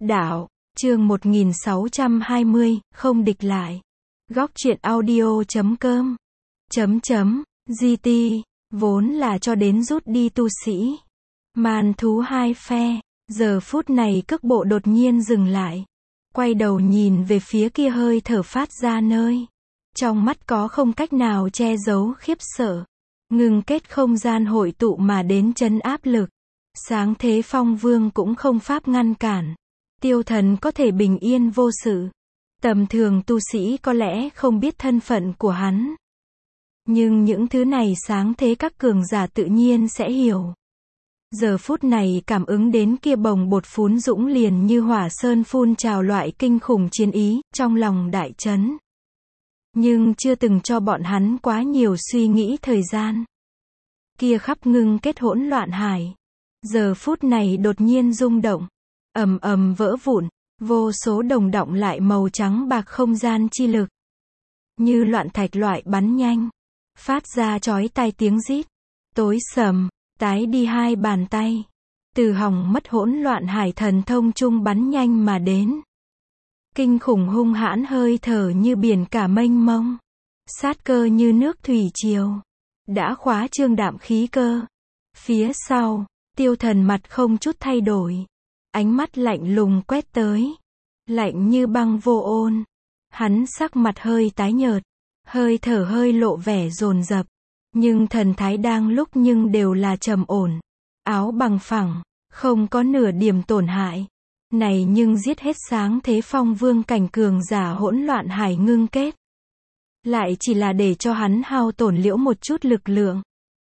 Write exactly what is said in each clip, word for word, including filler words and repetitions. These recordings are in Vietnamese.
Đạo, chương một nghìn sáu trăm hai mươi, không địch lại. Góc truyện audio chấm com. Chấm chấm, giê tê, vốn là cho đến rút đi tu sĩ. Man thú hai phe, giờ phút này cước bộ đột nhiên dừng lại. Quay đầu nhìn về phía kia hơi thở phát ra nơi. Trong mắt có không cách nào che giấu khiếp sợ. Ngừng kết không gian hội tụ mà đến trấn áp lực. Sáng thế phong vương cũng không pháp ngăn cản. Tiêu Thần có thể bình yên vô sự. Tầm thường tu sĩ có lẽ không biết thân phận của hắn. Nhưng những thứ này sáng thế các cường giả tự nhiên sẽ hiểu. Giờ phút này cảm ứng đến kia bồng bột phún dũng liền như hỏa sơn phun trào loại kinh khủng chiến ý, trong lòng đại chấn. Nhưng chưa từng cho bọn hắn quá nhiều suy nghĩ thời gian. Kia khắp ngưng kết hỗn loạn hải. Giờ phút này đột nhiên rung động. Ầm ầm vỡ vụn, vô số đồng đọng lại màu trắng bạc không gian chi lực. Như loạn thạch loại bắn nhanh. Phát ra chói tai tiếng rít. Tối sầm, tái đi hai bàn tay. Từ hỏng mất hỗn loạn hải thần thông trung bắn nhanh mà đến. Kinh khủng hung hãn hơi thở như biển cả mênh mông. Sát cơ như nước thủy triều. Đã khóa trương đạm khí cơ. Phía sau, Tiêu Thần mặt không chút thay đổi. Ánh mắt lạnh lùng quét tới. Lạnh như băng vô ôn. Hắn sắc mặt hơi tái nhợt. Hơi thở hơi lộ vẻ dồn dập. Nhưng thần thái đang lúc nhưng đều là trầm ổn. Áo bằng phẳng. Không có nửa điểm tổn hại. Này nhưng giết hết sáng thế phong vương cảnh cường giả hỗn loạn hải ngưng kết. Lại chỉ là để cho hắn hao tổn liễu một chút lực lượng.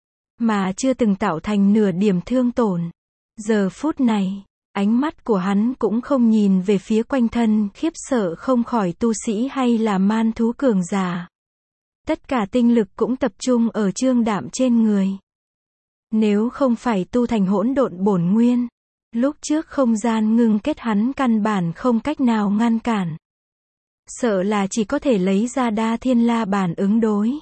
Mà chưa từng tạo thành nửa điểm thương tổn. Giờ phút này. Ánh mắt của hắn cũng không nhìn về phía quanh thân, khiếp sợ không khỏi tu sĩ hay là man thú cường giả. Tất cả tinh lực cũng tập trung ở trương đạm trên người. Nếu không phải tu thành hỗn độn bổn nguyên, lúc trước không gian ngưng kết hắn căn bản không cách nào ngăn cản. Sợ là chỉ có thể lấy ra đa thiên la bản ứng đối.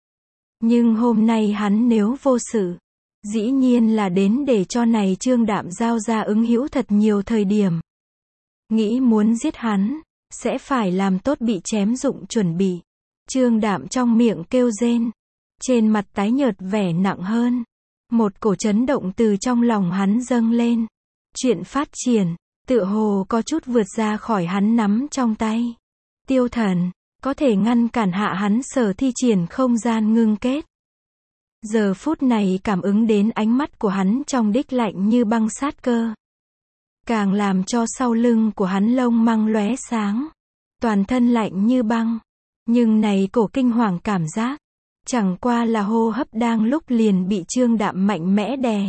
Nhưng hôm nay hắn nếu vô sự, dĩ nhiên là đến để cho này trương đạm giao ra ứng hữu thật nhiều thời điểm. Nghĩ muốn giết hắn, sẽ phải làm tốt bị chém dụng chuẩn bị. Trương đạm trong miệng kêu rên. Trên mặt tái nhợt vẻ nặng hơn. Một cổ chấn động từ trong lòng hắn dâng lên. Chuyện phát triển, tựa hồ có chút vượt ra khỏi hắn nắm trong tay. Tiêu Thần, có thể ngăn cản hạ hắn sở thi triển không gian ngưng kết. Giờ phút này cảm ứng đến ánh mắt của hắn trong đích lạnh như băng sát cơ. Càng làm cho sau lưng của hắn lông măng lóe sáng. Toàn thân lạnh như băng. Nhưng này cổ kinh hoàng cảm giác. Chẳng qua là hô hấp đang lúc liền bị trương đạm mạnh mẽ đè.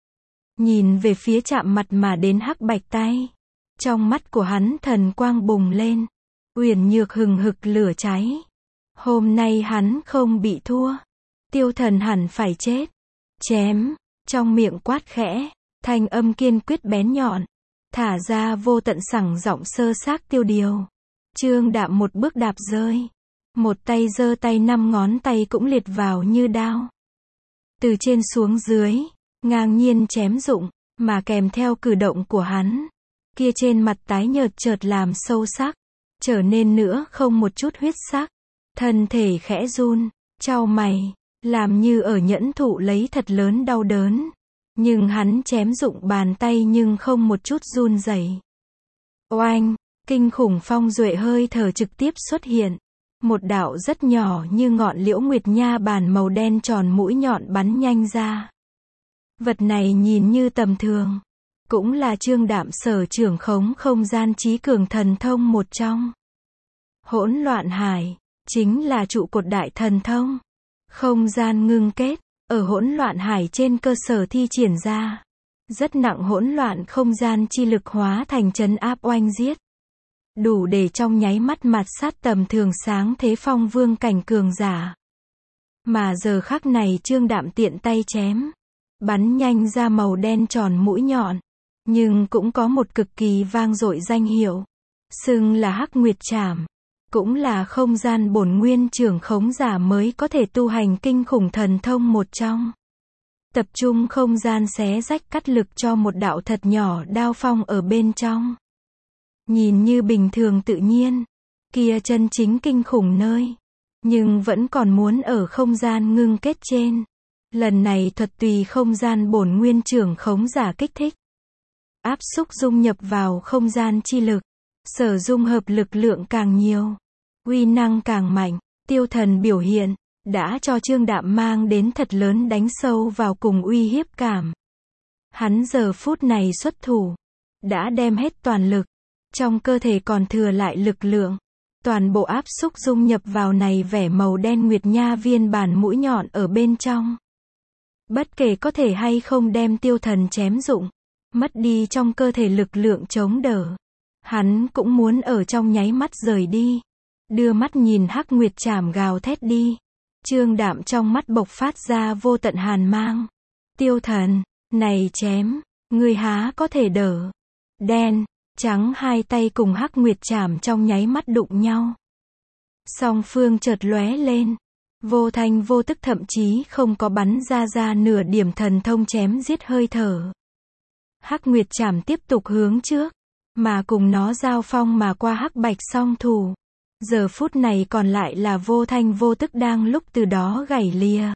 Nhìn về phía chạm mặt mà đến hắc bạch tay. Trong mắt của hắn thần quang bùng lên. Uyển nhược hừng hực lửa cháy. Hôm nay hắn không bị thua. Tiêu Thần hẳn phải chết. Chém. Trong miệng quát khẽ. Thanh âm kiên quyết bén nhọn. Thả ra vô tận sẳng giọng sơ xác tiêu điều. Trương đạm một bước đạp rơi. Một tay giơ tay năm ngón tay cũng liệt vào như đao. Từ trên xuống dưới. Ngang nhiên chém dụng. Mà kèm theo cử động của hắn. Kia trên mặt tái nhợt chợt làm sâu sắc. Trở nên nữa không một chút huyết sắc. Thân thể khẽ run. Chau mày. Làm như ở nhẫn thụ lấy thật lớn đau đớn. Nhưng hắn chém dụng bàn tay nhưng không một chút run rẩy. Oanh, kinh khủng phong duệ hơi thở trực tiếp xuất hiện. Một đạo rất nhỏ như ngọn liễu nguyệt nha bàn màu đen tròn mũi nhọn bắn nhanh ra. Vật này nhìn như tầm thường. Cũng là trương đạm sở trưởng khống không gian trí cường thần thông một trong. Hỗn loạn hải, chính là trụ cột đại thần thông. Không gian ngưng kết, ở hỗn loạn hải trên cơ sở thi triển ra. Rất nặng hỗn loạn không gian chi lực hóa thành trấn áp oanh giết. Đủ để trong nháy mắt mạt sát tầm thường sáng thế phong vương cảnh cường giả. Mà giờ khắc này trương đạm tiện tay chém. Bắn nhanh ra màu đen tròn mũi nhọn. Nhưng cũng có một cực kỳ vang dội danh hiệu. Xưng là Hắc Nguyệt Trảm. Cũng là không gian bổn nguyên trưởng khống giả mới có thể tu hành kinh khủng thần thông một trong. Tập trung không gian xé rách cắt lực cho một đạo thật nhỏ đao phong ở bên trong. Nhìn như bình thường tự nhiên, kia chân chính kinh khủng nơi. Nhưng vẫn còn muốn ở không gian ngưng kết trên. Lần này thuật tùy không gian bổn nguyên trưởng khống giả kích thích. Áp xúc dung nhập vào không gian chi lực. Sở dung hợp lực lượng càng nhiều. Uy năng càng mạnh. Tiêu thần biểu hiện, đã cho Trương Đạm mang đến thật lớn đánh sâu vào cùng uy hiếp cảm. Hắn giờ phút này xuất thủ. Đã đem hết toàn lực. Trong cơ thể còn thừa lại lực lượng. Toàn bộ áp xúc dung nhập vào này vẻ màu đen nguyệt nha viên bản mũi nhọn ở bên trong. Bất kể có thể hay không đem tiêu thần chém dụng. Mất đi trong cơ thể lực lượng chống đỡ. Hắn cũng muốn ở trong nháy mắt rời đi. Đưa mắt nhìn hắc nguyệt chảm gào thét đi. Trương Đạm trong mắt bộc phát ra vô tận hàn mang. Tiêu thần, này chém, ngươi há có thể đỡ. Đen, trắng hai tay cùng hắc nguyệt chảm trong nháy mắt đụng nhau. Song phương chợt lóe lên. Vô thanh vô tức thậm chí không có bắn ra ra nửa điểm thần thông chém giết hơi thở. Hắc nguyệt chảm tiếp tục hướng trước. Mà cùng nó giao phong mà qua hắc bạch song thủ. Giờ phút này còn lại là vô thanh vô tức đang lúc từ đó gảy lìa.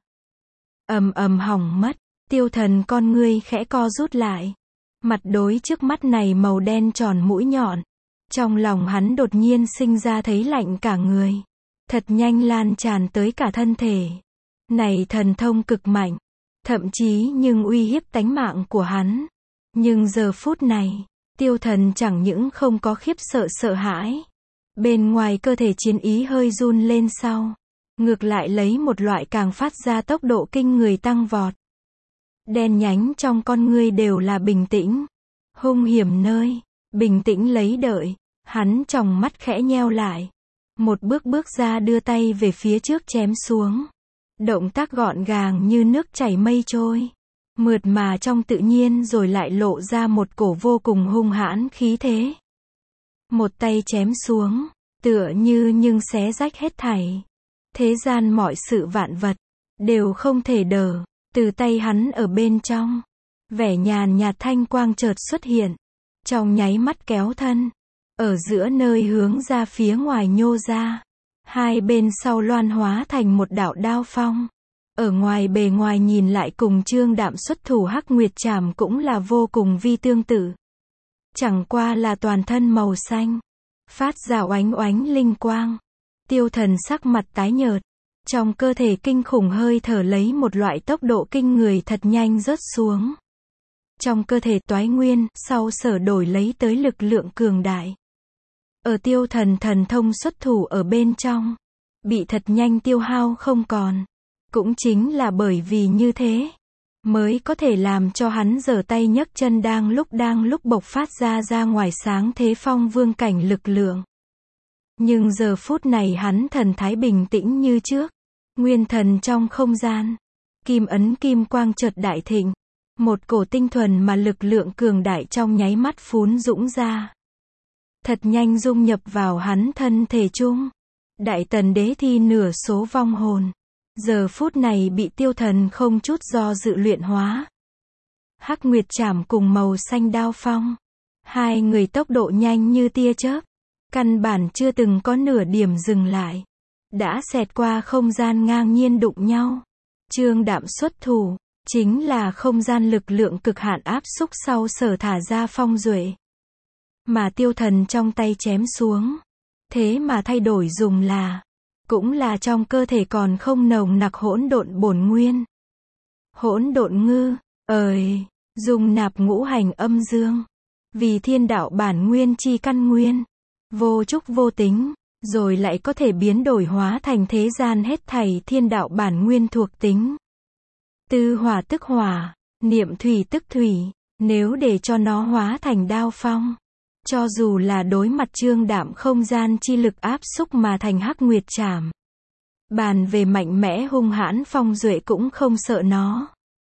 Ầm ầm hỏng mất. Tiêu thần con ngươi khẽ co rút lại. Mặt đối trước mắt này màu đen tròn mũi nhọn. Trong lòng hắn đột nhiên sinh ra thấy lạnh cả người. Thật nhanh lan tràn tới cả thân thể. Này thần thông cực mạnh. Thậm chí nhưng uy hiếp tánh mạng của hắn. Nhưng giờ phút này, tiêu thần chẳng những không có khiếp sợ sợ hãi. Bên ngoài cơ thể chiến ý hơi run lên sau. Ngược lại lấy một loại càng phát ra tốc độ kinh người tăng vọt. Đen nhánh trong con ngươi đều là bình tĩnh. Hung hiểm nơi, bình tĩnh lấy đợi. Hắn tròng mắt khẽ nheo lại. Một bước bước ra đưa tay về phía trước chém xuống. Động tác gọn gàng như nước chảy mây trôi. Mượt mà trong tự nhiên rồi lại lộ ra một cổ vô cùng hung hãn khí thế. Một tay chém xuống, tựa như nhưng xé rách hết thảy. Thế gian mọi sự vạn vật, đều không thể đỡ, từ tay hắn ở bên trong. Vẻ nhàn nhạt thanh quang chợt xuất hiện, trong nháy mắt kéo thân. Ở giữa nơi hướng ra phía ngoài nhô ra. Hai bên sau loan hóa thành một đạo đao phong. Ở ngoài bề ngoài nhìn lại cùng Trương Đạm xuất thủ hắc nguyệt chảm cũng là vô cùng vi tương tự. Chẳng qua là toàn thân màu xanh. Phát ra oánh oánh linh quang. Tiêu thần sắc mặt tái nhợt. Trong cơ thể kinh khủng hơi thở lấy một loại tốc độ kinh người thật nhanh rớt xuống. Trong cơ thể toái nguyên, sau sở đổi lấy tới lực lượng cường đại. Ở tiêu thần thần thông xuất thủ ở bên trong. Bị thật nhanh tiêu hao không còn. Cũng chính là bởi vì như thế. Mới có thể làm cho hắn giở tay nhấc chân đang lúc đang lúc bộc phát ra ra ngoài sáng thế phong vương cảnh lực lượng. Nhưng giờ phút này hắn thần thái bình tĩnh như trước. Nguyên thần trong không gian. Kim ấn kim quang chợt đại thịnh. Một cổ tinh thuần mà lực lượng cường đại trong nháy mắt phún dũng ra. Thật nhanh dung nhập vào hắn thân thể chung. Đại tần đế thi nửa số vong hồn. Giờ phút này bị tiêu thần không chút do dự luyện hóa. Hắc nguyệt chảm cùng màu xanh đao phong. Hai người tốc độ nhanh như tia chớp. Căn bản chưa từng có nửa điểm dừng lại. Đã xẹt qua không gian ngang nhiên đụng nhau. Trương Đạm xuất thủ. Chính là không gian lực lượng cực hạn áp xúc sau sở thả ra phong duệ. Mà tiêu thần trong tay chém xuống. Thế mà thay đổi dùng là. Cũng là trong cơ thể còn không nồng nặc hỗn độn bổn nguyên. Hỗn độn ngư, ời, dùng nạp ngũ hành âm dương. Vì thiên đạo bản nguyên chi căn nguyên. Vô trúc vô tính, rồi lại có thể biến đổi hóa thành thế gian hết thảy thiên đạo bản nguyên thuộc tính. Tư hỏa tức hỏa, niệm thủy tức thủy, nếu để cho nó hóa thành đao phong. Cho dù là đối mặt Trương Đạm không gian chi lực áp xúc mà thành hắc nguyệt chảm. Bàn về mạnh mẽ hung hãn phong duệ cũng không sợ nó.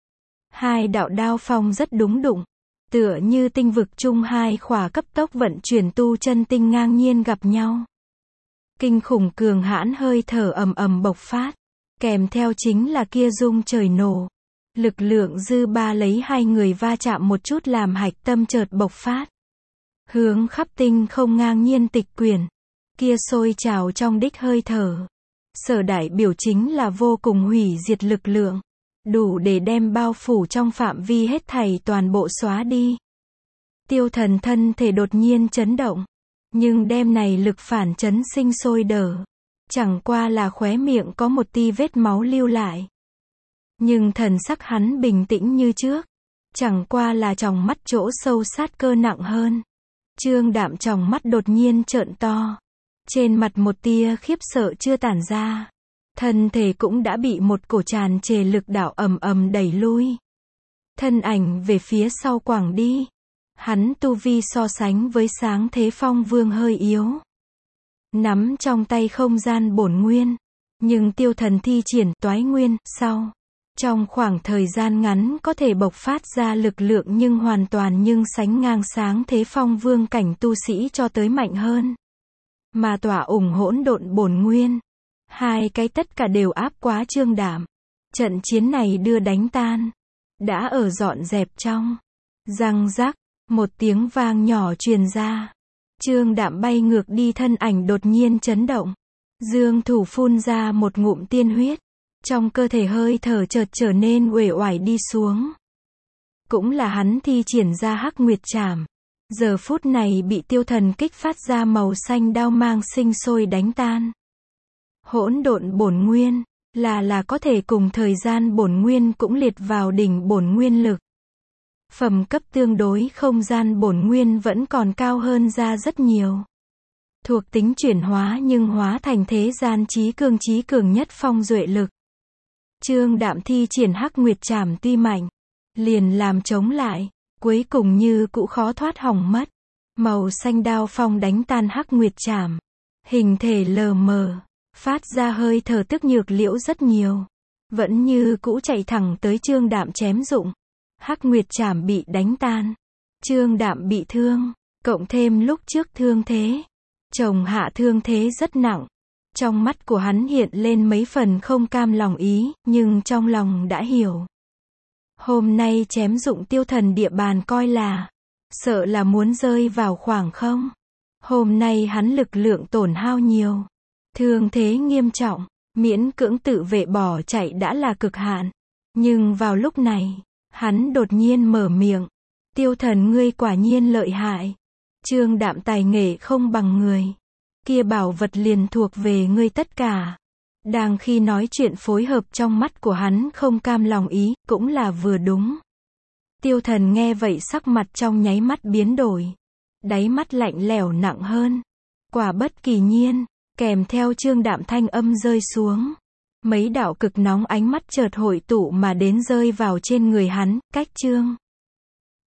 Hai đạo đao phong rất đúng đụng. Tựa như tinh vực chung hai khỏa cấp tốc vận chuyển tu chân tinh ngang nhiên gặp nhau. Kinh khủng cường hãn hơi thở ầm ầm bộc phát. Kèm theo chính là kia rung trời nổ. Lực lượng dư ba lấy hai người va chạm một chút làm hạch tâm chợt bộc phát. hướng khắp tinh không ngang nhiên tịch quyển, kia sôi trào trong đích hơi thở. Sở đại biểu chính là vô cùng hủy diệt lực lượng, đủ để đem bao phủ trong phạm vi hết thảy toàn bộ xóa đi. Tiêu Thần thân thể đột nhiên chấn động, nhưng đêm này lực phản chấn sinh sôi đờ, chẳng qua là khóe miệng có một tia vết máu lưu lại. Nhưng thần sắc hắn bình tĩnh như trước, chẳng qua là tròng mắt chỗ sâu sát cơ nặng hơn. Trương Đạm tròng mắt đột nhiên trợn to, trên mặt một tia khiếp sợ chưa tản ra, thân thể cũng đã bị một cổ tràn trề lực đạo ầm ầm đẩy lui. Thân ảnh về phía sau quẳng đi. Hắn tu vi so sánh với Sáng Thế Phong Vương hơi yếu, nắm trong tay không gian bổn nguyên, nhưng Tiêu Thần thi triển toái nguyên sau, trong khoảng thời gian ngắn có thể bộc phát ra lực lượng nhưng hoàn toàn nhưng sánh ngang Sáng Thế Phong Vương cảnh tu sĩ cho tới mạnh hơn. Mà tỏa ủng hỗn độn bổn nguyên, hai cái tất cả đều áp quá Trương Đạm. Trận chiến này đưa đánh tan, đã ở dọn dẹp trong. Răng rắc, một tiếng vang nhỏ truyền ra. Trương Đạm bay ngược đi, thân ảnh đột nhiên chấn động. Dương thủ phun ra một ngụm tiên huyết. Trong cơ thể hơi thở chợt trở nên uể oải đi xuống. Cũng là hắn thi triển ra Hắc Nguyệt Trảm. Giờ phút này bị Tiêu Thần kích phát ra màu xanh đao mang sinh sôi đánh tan. Hỗn độn bổn nguyên, là là có thể cùng thời gian bổn nguyên cũng liệt vào đỉnh bổn nguyên lực. Phẩm cấp tương đối không gian bổn nguyên vẫn còn cao hơn ra rất nhiều. Thuộc tính chuyển hóa nhưng hóa thành thế gian chí cường chí cường nhất phong duệ lực. Trương Đạm thi triển Hắc Nguyệt Trảm tuy mạnh, liền làm chống lại, cuối cùng như cũ khó thoát hỏng mất. Màu xanh đao phong đánh tan Hắc Nguyệt Trảm, hình thể lờ mờ, phát ra hơi thở tức nhược liễu rất nhiều, vẫn như cũ chạy thẳng tới Trương Đạm chém dụng. Hắc Nguyệt Trảm bị đánh tan, Trương Đạm bị thương, cộng thêm lúc trước thương thế, chồng hạ thương thế rất nặng. Trong mắt của hắn hiện lên mấy phần không cam lòng ý, nhưng trong lòng đã hiểu. Hôm nay chém dụng Tiêu Thần địa bàn coi là, sợ là muốn rơi vào khoảng không. Hôm nay hắn lực lượng tổn hao nhiều, thương thế nghiêm trọng, miễn cưỡng tự vệ bỏ chạy đã là cực hạn. Nhưng vào lúc này, hắn đột nhiên mở miệng. Tiêu Thần ngươi quả nhiên lợi hại. Trương Đạm tài nghệ không bằng người. Kia bảo vật liền thuộc về ngươi tất cả. Đang khi nói chuyện phối hợp trong mắt của hắn không cam lòng ý, cũng là vừa đúng. Tiêu Thần nghe vậy sắc mặt trong nháy mắt biến đổi. Đáy mắt lạnh lẽo nặng hơn. Quả bất kỳ nhiên, kèm theo Trương Đạm thanh âm rơi xuống. Mấy đạo cực nóng ánh mắt chợt hội tụ mà đến rơi vào trên người hắn, cách Trương